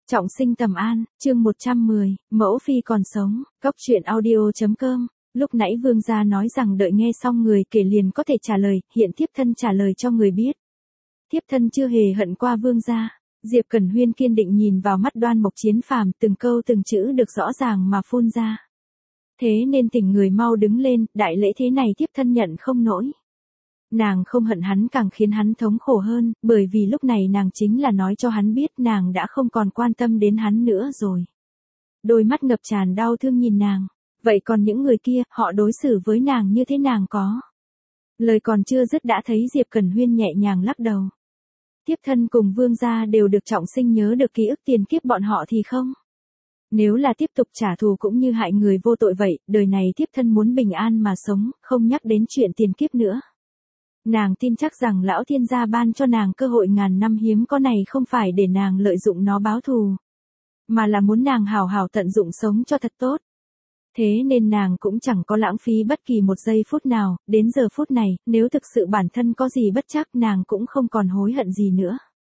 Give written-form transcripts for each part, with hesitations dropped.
Trọng sinh Tầm An, chương 110, mẫu phi còn sống, Cốc truyện audio.com. Lúc nãy vương gia nói rằng đợi nghe xong người kể liền có thể trả lời, hiện thiếp thân trả lời cho người biết. Thiếp thân chưa hề hận qua vương gia. Diệp Cẩn Huyên kiên định nhìn vào mắt Đoan Mộc Chiến Phàm, từng câu từng chữ được rõ ràng mà phun ra. Thế nên tỉnh người mau đứng lên, đại lễ thế này thiếp thân nhận không nổi. Nàng không hận hắn càng khiến hắn thống khổ hơn, bởi vì lúc này nàng chính là nói cho hắn biết nàng đã không còn quan tâm đến hắn nữa rồi. Đôi mắt ngập tràn đau thương nhìn nàng, vậy còn những người kia, họ đối xử với nàng như thế nàng có. Lời còn chưa dứt đã thấy Diệp Cẩn Huyên nhẹ nhàng lắc đầu. Thiếp thân cùng vương gia đều được trọng sinh nhớ được ký ức tiền kiếp bọn họ thì không. Nếu là tiếp tục trả thù cũng như hại người vô tội vậy, đời này thiếp thân muốn bình an mà sống, không nhắc đến chuyện tiền kiếp nữa. Nàng tin chắc rằng lão thiên gia ban cho nàng cơ hội ngàn năm hiếm có này không phải để nàng lợi dụng nó báo thù, mà là muốn nàng hào hào tận dụng sống cho thật tốt. Thế nên nàng cũng chẳng có lãng phí bất kỳ một giây phút nào, đến giờ phút này, nếu thực sự bản thân có gì bất trắc nàng cũng không còn hối hận gì nữa.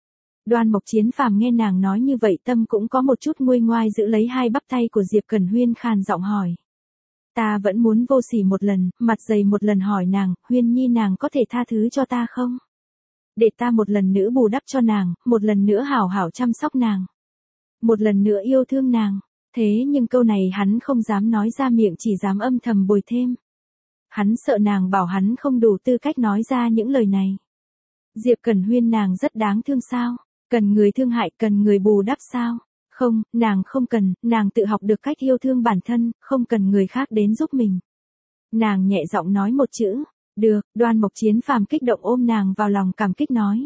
Đoan Mộc Chiến Phàm nghe nàng nói như vậy tâm cũng có một chút nguôi ngoai giữ lấy hai bắp tay của Diệp Cẩn Huyên khàn giọng hỏi. Ta vẫn muốn vô sỉ một lần, mặt dày một lần hỏi nàng, Huyên Nhi nàng có thể tha thứ cho ta không? Để ta một lần nữa bù đắp cho nàng, một lần nữa hảo hảo chăm sóc nàng. Một lần nữa yêu thương nàng. Thế nhưng câu này hắn không dám nói ra miệng, chỉ dám âm thầm bồi thêm. Hắn sợ nàng bảo hắn không đủ tư cách nói ra những lời này. Diệp Cẩn Huyên nàng rất đáng thương sao? Cần người thương hại, cần người bù đắp sao? Không, nàng không cần, nàng tự học được cách yêu thương bản thân, không cần người khác đến giúp mình. Nàng nhẹ giọng nói một chữ, được. Đoan Mộc Chiến Phàm kích động ôm nàng vào lòng cảm kích nói.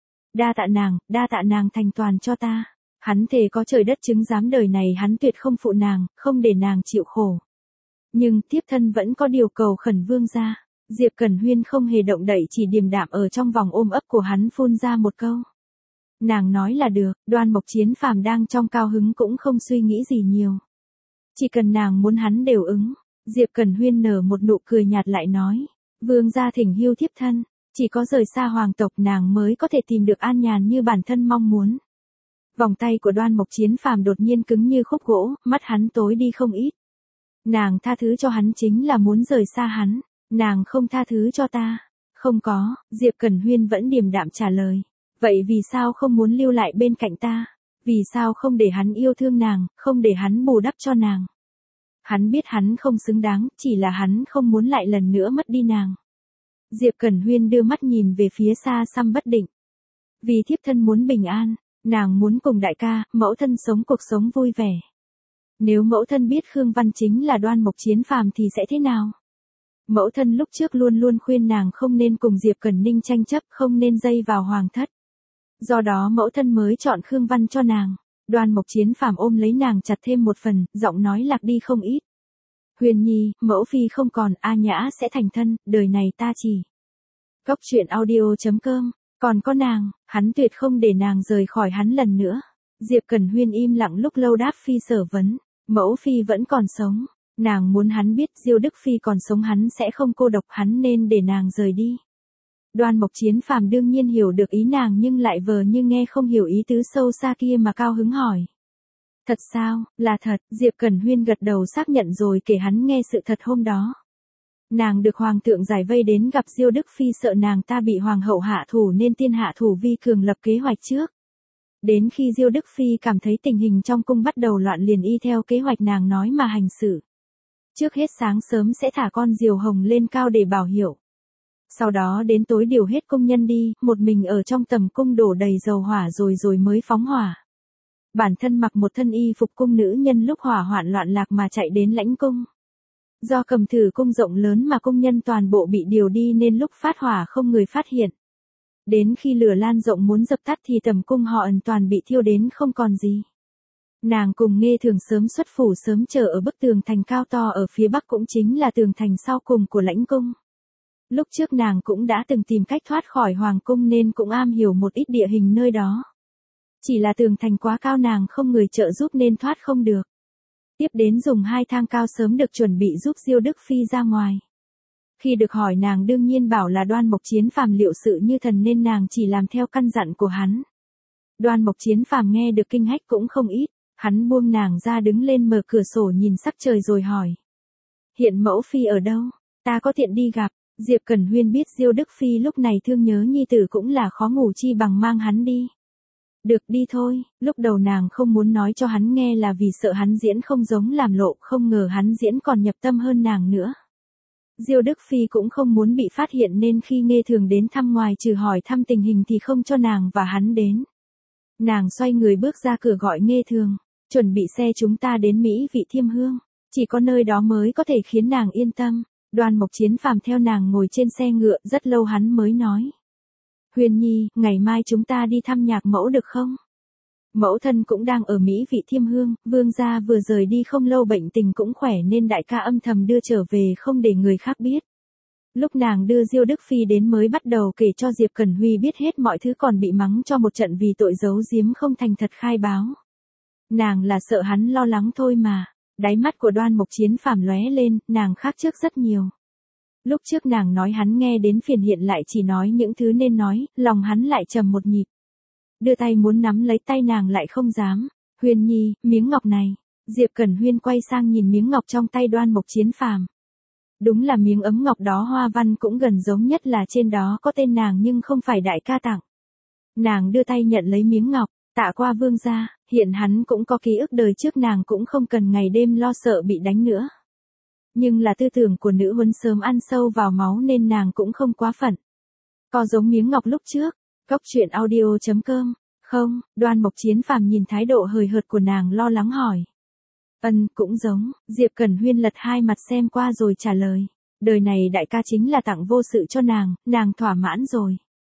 Đa tạ nàng thành toàn cho ta. Hắn thề có trời đất chứng giám đời này hắn tuyệt không phụ nàng, không để nàng chịu khổ. Nhưng thiếp thân vẫn có điều cầu khẩn vương gia. Diệp Cẩn Huyên không hề động đậy, chỉ điềm đạm ở trong vòng ôm ấp của hắn phun ra một câu. Nàng nói là được. Đoan Mộc Chiến Phàm đang trong cao hứng cũng không suy nghĩ gì nhiều. Chỉ cần nàng muốn hắn đều ứng. Diệp Cẩn Huyên nở một nụ cười nhạt lại nói. Vương gia thỉnh hưu thiếp thân, chỉ có rời xa hoàng tộc nàng mới có thể tìm được an nhàn như bản thân mong muốn. Vòng tay của Đoan Mộc Chiến Phàm đột nhiên cứng như khúc gỗ, mắt hắn tối đi không ít. Nàng tha thứ cho hắn chính là muốn rời xa hắn, nàng không tha thứ cho ta. Không có, Diệp Cẩn Huyên vẫn điềm đạm trả lời. Vậy vì sao không muốn lưu lại bên cạnh ta? Vì sao không để hắn yêu thương nàng, không để hắn bù đắp cho nàng? Hắn biết hắn không xứng đáng, chỉ là hắn không muốn lại lần nữa mất đi nàng. Diệp Cẩn Huyên đưa mắt nhìn về phía xa xăm bất định. Vì thiếp thân muốn bình an. Nàng muốn cùng đại ca, mẫu thân sống cuộc sống vui vẻ. Nếu mẫu thân biết Khương Văn chính là Đoan Mộc Chiến Phàm thì sẽ thế nào? Mẫu thân lúc trước luôn luôn khuyên nàng không nên cùng Diệp Cẩn Ninh tranh chấp, không nên dây vào hoàng thất. Do đó mẫu thân mới chọn Khương Văn cho nàng. Đoan Mộc Chiến Phàm ôm lấy nàng chặt thêm một phần, giọng nói lạc đi không ít. Huyền Nhi, mẫu phi không còn, A Nhã sẽ thành thân, đời này ta chỉ. Cốc truyện audio.com. Còn có nàng, hắn tuyệt không để nàng rời khỏi hắn lần nữa. Diệp Cẩn Huyên im lặng lúc lâu đáp phi sở vấn. Mẫu phi vẫn còn sống. Nàng muốn hắn biết Diêu Đức Phi còn sống hắn sẽ không cô độc, hắn nên để nàng rời đi. Đoan Mộc Chiến Phàm đương nhiên hiểu được ý nàng nhưng lại vờ như nghe không hiểu ý tứ sâu xa kia mà cao hứng hỏi. Thật sao? Là thật. Diệp Cẩn Huyên gật đầu xác nhận rồi kể hắn nghe sự thật hôm đó. Nàng được hoàng thượng giải vây đến gặp Diêu Đức Phi, sợ nàng ta bị hoàng hậu hạ thủ nên tiên hạ thủ vi cường lập kế hoạch trước. Đến khi Diêu Đức Phi cảm thấy tình hình trong cung bắt đầu loạn liền y theo kế hoạch nàng nói mà hành xử. Trước hết sáng sớm sẽ thả con diều hồng lên cao để bảo hiệu. Sau đó đến tối điều hết công nhân đi, một mình ở trong tầm cung đổ đầy dầu hỏa rồi mới phóng hỏa. Bản thân mặc một thân y phục cung nữ nhân lúc hỏa hoạn loạn lạc mà chạy đến lãnh cung. Do cầm thử cung rộng lớn mà công nhân toàn bộ bị điều đi nên lúc phát hỏa không người phát hiện. Đến khi lửa lan rộng muốn dập tắt thì tầm cung họ ẩn toàn bị thiêu đến không còn gì. Nàng cùng Nghê Thường sớm xuất phủ sớm chờ ở bức tường thành cao to ở phía bắc, cũng chính là tường thành sau cùng của lãnh cung. Lúc trước nàng cũng đã từng tìm cách thoát khỏi hoàng cung nên cũng am hiểu một ít địa hình nơi đó. Chỉ là tường thành quá cao nàng không người trợ giúp nên thoát không được. Tiếp đến dùng 2 thang cao sớm được chuẩn bị giúp Diêu Đức Phi ra ngoài. Khi được hỏi nàng đương nhiên bảo là Đoan Mộc Chiến Phàm liệu sự như thần nên nàng chỉ làm theo căn dặn của hắn. Đoan Mộc Chiến Phàm nghe được kinh hách cũng không ít, hắn buông nàng ra đứng lên mở cửa sổ nhìn sắc trời rồi hỏi. Hiện mẫu phi ở đâu? Ta có tiện đi gặp. Diệp Cẩn Huyên biết Diêu Đức Phi lúc này thương nhớ nhi tử cũng là khó ngủ chi bằng mang hắn đi. Được đi thôi, lúc đầu nàng không muốn nói cho hắn nghe là vì sợ hắn diễn không giống làm lộ, không ngờ hắn diễn còn nhập tâm hơn nàng nữa. Diêu Đức Phi cũng không muốn bị phát hiện nên khi Nghê Thường đến thăm ngoài trừ hỏi thăm tình hình thì không cho nàng và hắn đến. Nàng xoay người bước ra cửa gọi Nghê Thường, chuẩn bị xe chúng ta đến Mỹ Vị Thiêm Hương, chỉ có nơi đó mới có thể khiến nàng yên tâm. Đoan Mộc Chiến Phàm theo nàng ngồi trên xe ngựa, rất lâu hắn mới nói. Huyền Nhi, ngày mai chúng ta đi thăm nhạc mẫu được không? Mẫu thân cũng đang ở Mỹ Vị Thiêm Hương, vương gia vừa rời đi không lâu bệnh tình cũng khỏe nên đại ca âm thầm đưa trở về không để người khác biết. Lúc nàng đưa Diêu Đức Phi đến mới bắt đầu kể cho Diệp Cẩn Huy biết hết mọi thứ, còn bị mắng cho một trận vì tội giấu giếm không thành thật khai báo. Nàng là sợ hắn lo lắng thôi mà. Đáy mắt của Đoan Mộc Chiến Phàm lóe lên, nàng khác trước rất nhiều. Lúc trước nàng nói hắn nghe đến phiền, hiện lại chỉ nói những thứ nên nói, lòng hắn lại trầm một nhịp. Đưa tay muốn nắm lấy tay nàng lại không dám. Huyền Nhi, miếng ngọc này. Diệp Cẩn Huyên quay sang nhìn miếng ngọc trong tay Đoan Mộc Chiến Phàm. Đúng là miếng ấm ngọc đó hoa văn cũng gần giống, nhất là trên đó có tên nàng nhưng không phải đại ca tặng. Nàng đưa tay nhận lấy miếng ngọc, tạ qua vương gia, hiện hắn cũng có ký ức đời trước, nàng cũng không cần ngày đêm lo sợ bị đánh nữa. Nhưng là tư tưởng của nữ huấn sớm ăn sâu vào máu nên nàng cũng không quá phận. Có giống miếng ngọc lúc trước, Góc Truyện Audio.com, không? Đoan Mộc Chiến Phàm nhìn thái độ hời hợt của nàng lo lắng hỏi. Cũng giống. Diệp Cẩn Huyên lật hai mặt xem qua rồi trả lời. Đời này đại ca chính là tặng vô sự cho nàng thỏa mãn rồi.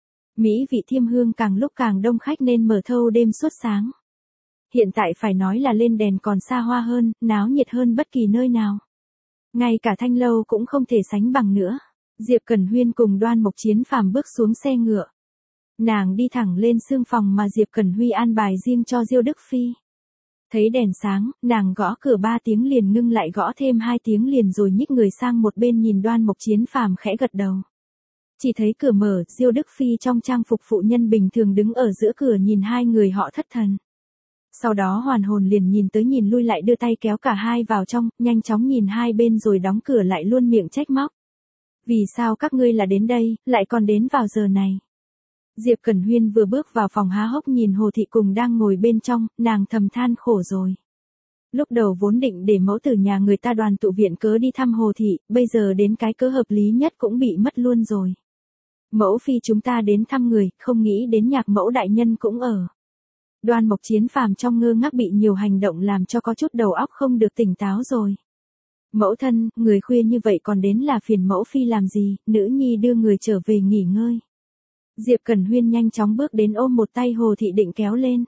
Mỹ Vị Thiêm Hương càng lúc càng đông khách nên mở thâu đêm suốt sáng. Hiện tại phải nói là lên đèn còn xa hoa hơn, náo nhiệt hơn bất kỳ nơi nào. Ngay cả Thanh Lâu cũng không thể sánh bằng nữa. Diệp Cẩn Huyên cùng Đoan Mộc Chiến Phàm bước xuống xe ngựa. Nàng đi thẳng lên xương phòng mà Diệp Cẩn Huy an bài riêng cho Diêu Đức Phi. Thấy đèn sáng, nàng gõ cửa 3 tiếng liền ngưng lại gõ thêm 2 tiếng liền rồi nhích người sang một bên nhìn Đoan Mộc Chiến Phàm khẽ gật đầu. Chỉ thấy cửa mở, Diêu Đức Phi trong trang phục phụ nhân bình thường đứng ở giữa cửa nhìn hai người họ thất thần. Sau đó hoàn hồn liền nhìn tới nhìn lui lại đưa tay kéo cả hai vào trong, nhanh chóng nhìn hai bên rồi đóng cửa lại luôn miệng trách móc. Vì sao các ngươi là đến đây, lại còn đến vào giờ này? Diệp Cẩn Huyên vừa bước vào phòng há hốc nhìn Hồ Thị cùng đang ngồi bên trong, nàng thầm than khổ rồi. Lúc đầu vốn định để mẫu tử nhà người ta đoàn tụ viện cớ đi thăm Hồ Thị, bây giờ đến cái cớ hợp lý nhất cũng bị mất luôn rồi. Mẫu phi chúng ta đến thăm người, không nghĩ đến nhạc mẫu đại nhân cũng ở. Đoan Mộc Chiến Phàm trong ngơ ngác bị nhiều hành động làm cho có chút đầu óc không được tỉnh táo rồi. Mẫu thân, người khuya như vậy còn đến là phiền mẫu phi làm gì, nữ nhi đưa người trở về nghỉ ngơi. Diệp Cẩn Huyên nhanh chóng bước đến ôm một tay Hồ Thị định kéo lên.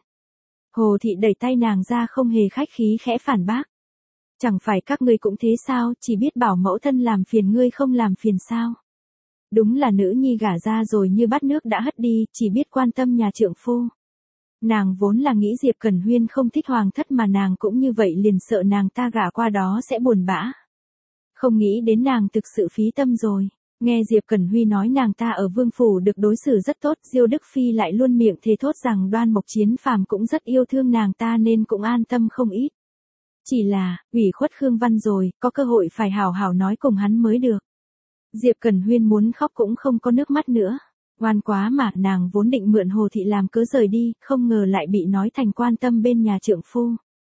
Hồ Thị đẩy tay nàng ra không hề khách khí khẽ phản bác. Chẳng phải các ngươi cũng thế sao, chỉ biết bảo mẫu thân làm phiền ngươi không làm phiền sao. Đúng là nữ nhi gả ra rồi như bát nước đã hất đi, chỉ biết quan tâm nhà trượng phu. Nàng vốn là nghĩ Diệp Cẩn Huyên không thích hoàng thất mà nàng cũng như vậy liền sợ nàng ta gả qua đó sẽ buồn bã. Không nghĩ đến nàng thực sự phí tâm rồi. Nghe Diệp Cẩn Huy nói nàng ta ở vương phủ được đối xử rất tốt, Diêu Đức Phi lại luôn miệng thề thốt rằng Đoan Mộc Chiến Phàm cũng rất yêu thương nàng ta nên cũng an tâm không ít. Chỉ là, ủy khuất Khương Văn rồi, có cơ hội phải hảo hảo nói cùng hắn mới được. Diệp Cẩn Huyên muốn khóc cũng không có nước mắt nữa. Ngoan quá mà, nàng vốn định mượn Hồ Thị làm cớ rời đi, không ngờ lại bị nói thành quan tâm bên nhà trượng phu.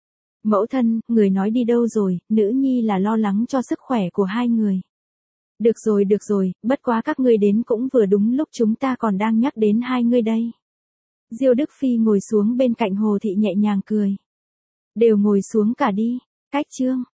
Mẫu thân, người nói đi đâu rồi, nữ nhi là lo lắng cho sức khỏe của hai người. Được rồi, bất quá các ngươi đến cũng vừa đúng lúc chúng ta còn đang nhắc đến hai ngươi đây. Diêu Đức Phi ngồi xuống bên cạnh Hồ Thị nhẹ nhàng cười. Đều ngồi xuống cả đi. Cách chương.